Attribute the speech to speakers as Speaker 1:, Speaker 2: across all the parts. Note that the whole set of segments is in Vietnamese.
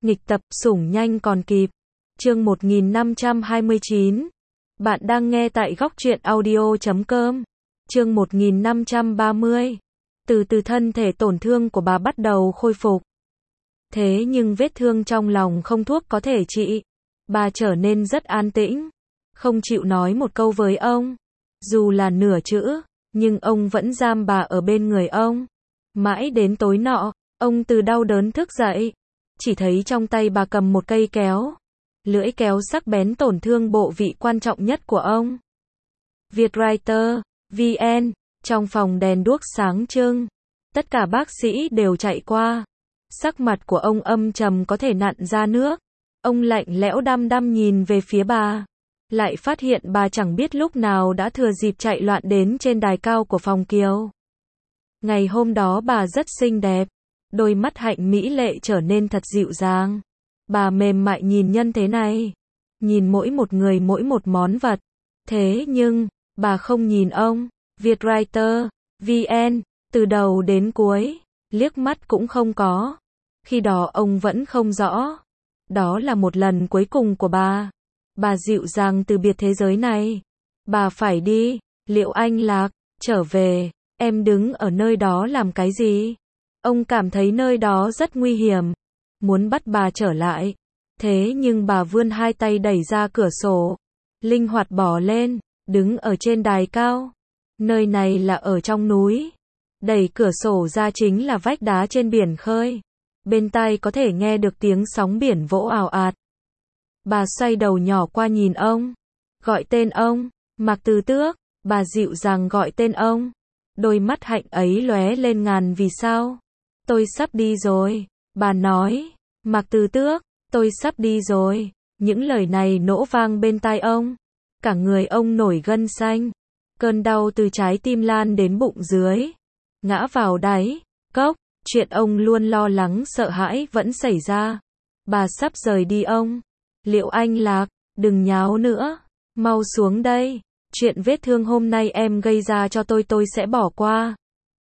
Speaker 1: Nghịch tập, sủng nhanh còn kịp. Chương 1529. Bạn đang nghe tại góc truyện audio.com. Chương 1530. Từ từ thân thể tổn thương của bà bắt đầu khôi phục. Thế nhưng vết thương trong lòng không thuốc có thể trị. Bà trở nên rất an tĩnh, không chịu nói một câu với ông. Dù là nửa chữ, nhưng ông vẫn giam bà ở bên người ông. Mãi đến tối nọ, ông từ đau đớn thức dậy. Chỉ thấy trong tay bà cầm một cây kéo. Lưỡi kéo sắc bén tổn thương bộ vị quan trọng nhất của ông. Vietwriter, VN, trong phòng đèn đuốc sáng trưng. Tất cả bác sĩ đều chạy qua. Sắc mặt của ông âm trầm có thể nặn ra nước. Ông lạnh lẽo đăm đăm nhìn về phía bà. Lại phát hiện bà chẳng biết lúc nào đã thừa dịp chạy loạn đến trên đài cao của phòng Kiều. Ngày hôm đó bà rất xinh đẹp. Đôi mắt hạnh mỹ lệ trở nên thật dịu dàng. Bà mềm mại nhìn nhân thế này. Nhìn mỗi một người mỗi một món vật. Thế nhưng, bà không nhìn ông. Vietwriter, VN, từ đầu đến cuối, liếc mắt cũng không có. Khi đó ông vẫn không rõ. Đó là một lần cuối cùng của bà. Bà dịu dàng từ biệt thế giới này. Bà phải đi. Liệu anh Lạc, trở về, em đứng ở nơi đó làm cái gì? Ông cảm thấy nơi đó rất nguy hiểm. Muốn bắt bà trở lại. Thế nhưng bà vươn hai tay đẩy ra cửa sổ. Linh hoạt bò lên, đứng ở trên đài cao. Nơi này là ở trong núi. Đẩy cửa sổ ra chính là vách đá trên biển khơi. Bên tai có thể nghe được tiếng sóng biển vỗ ào ạt. Bà xoay đầu nhỏ qua nhìn ông. Gọi tên ông. Mạc Từ Tước. Bà dịu dàng gọi tên ông. Đôi mắt hạnh ấy lóe lên ngàn vì sao. Tôi sắp đi rồi. Bà nói. Mạc Từ Tước. Tôi sắp đi rồi. Những lời này nổ vang bên tai ông. Cả người ông nổi gân xanh. Cơn đau từ trái tim lan đến bụng dưới. Ngã vào đáy cốc. Chuyện ông luôn lo lắng sợ hãi vẫn xảy ra. Bà sắp rời đi ông. Liệu anh Lạc, đừng nháo nữa. Mau xuống đây. Chuyện vết thương hôm nay em gây ra cho tôi sẽ bỏ qua.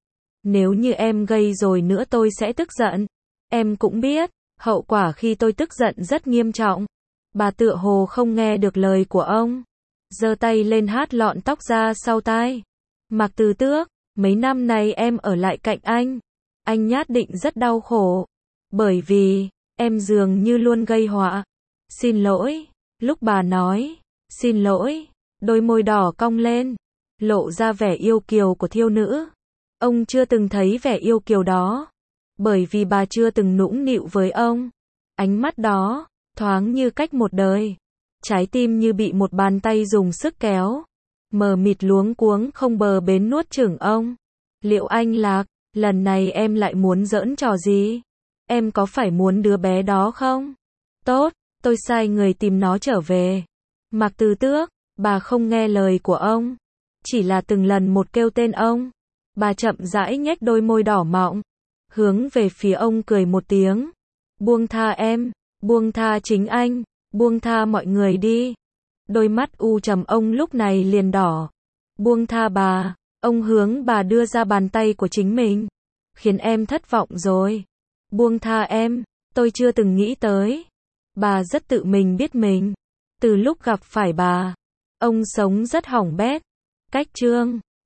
Speaker 1: Nếu như em gây rồi nữa tôi sẽ tức giận. Em cũng biết, hậu quả khi tôi tức giận rất nghiêm trọng. Bà tựa hồ không nghe được lời của ông. Giơ tay lên hát lọn tóc ra sau tai. Mạc Từ Tước, mấy năm nay em ở lại cạnh anh nhất định rất đau khổ. Bởi vì, em dường như luôn gây họa. Xin lỗi. Lúc bà nói, xin lỗi, đôi môi đỏ cong lên, lộ ra vẻ yêu kiều của thiếu nữ. Ông chưa từng thấy vẻ yêu kiều đó. Bởi vì bà chưa từng nũng nịu với ông. Ánh mắt đó, thoáng như cách một đời. Trái tim như bị một bàn tay dùng sức kéo. Mờ mịt luống cuống không bờ bến nuốt chửng ông. Liệu anh Lạc, lần này em lại muốn giỡn trò gì? Em có phải muốn đứa bé đó không? Tốt, tôi sai người tìm nó trở về. Mạc Từ Tước, bà không nghe lời của ông. Chỉ là từng lần một kêu tên ông. Bà chậm rãi nhếch đôi môi đỏ mọng. Hướng về phía ông cười một tiếng. Buông tha em, buông tha chính anh, buông tha mọi người đi. Đôi mắt u trầm ông lúc này liền đỏ. Buông tha bà, ông hướng bà đưa ra bàn tay của chính mình. Khiến em thất vọng rồi. Buông tha em, tôi chưa từng nghĩ tới. Bà rất tự mình biết mình. Từ lúc gặp phải bà, ông sống rất hỏng bét. Cách chương